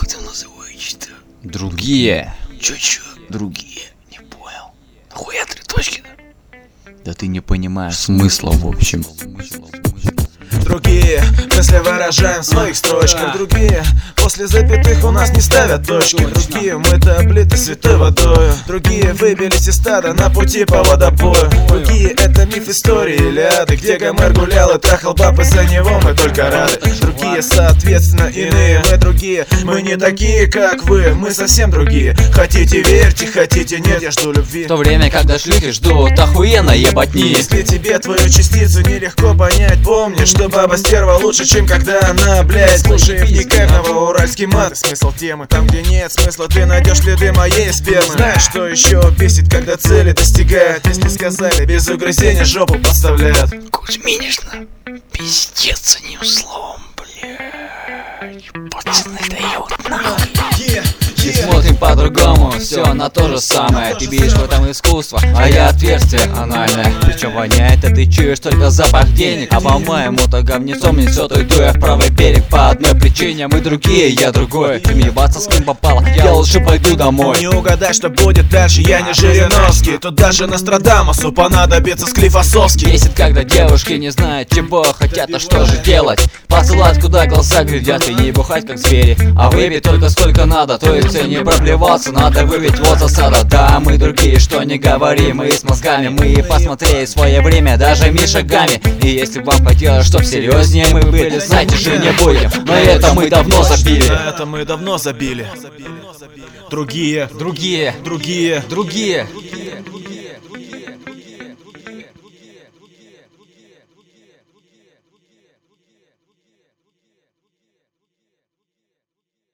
там называете-то? Другие. Чё? Другие? Не понял. Нахуя 3 точки-то? Да ты не понимаешь смысла в общем. Другие мысли выражаем в своих строчках. Другие после запятых у нас не ставят точки. Другие мы-то облиты святой водою. Другие выбились из стада на пути по водопою. Другие это миф истории Илиады, где Гомер гулял и трахал баб, и за него мы только рады. Другие соответственно иные, мы другие. Мы не такие как вы, мы совсем другие. Хотите верьте, хотите нет, я жду любви. В то время, когда шлюхи ждут охуенно ебатни. Если тебе твою частицу нелегко понять, помни, что баба стерва лучше, чем когда она, блядь. Слушай, вникай в новоуральский мат. Смысл темы, там где нет смысла, ты найдешь следы моей спермы. Знаешь, что еще бесит, когда цели достигают? Если сказали, без угрызения жопу подставляют. Кузьминишна, пиздец одним словом, блядь. Пацаны дают нахуй. И смотрим по-другому, все на то же самое. Ты видишь в этом искусство, а я отверстие анальное. Причем воняет, а ты чуешь только запах денег. А по-моему-то говнецом несет, уйду я в правый берег. По одной причине мы другие, я другой. Ты ебаться с кем попало, я лучше пойду домой. Не угадай, что будет дальше, я не Жириновский. Тут даже Нострадамусу понадобится Склифосовский. Бесит, когда девушки не знают, чего хотят, а что же делать. Посылать, куда глаза глядят, и не бухать, как звери, а выпить только сколько надо. То есть не проблеваться, надо выпить вот засада. Да, мы другие, что не говори, мы с мозгами. Мы посмотрели свое время даже шагами. И если вам хотелось, чтоб серьезнее мы были, знаете же, не будем. Но это мы давно забили. Это мы давно забили. Другие. Другие.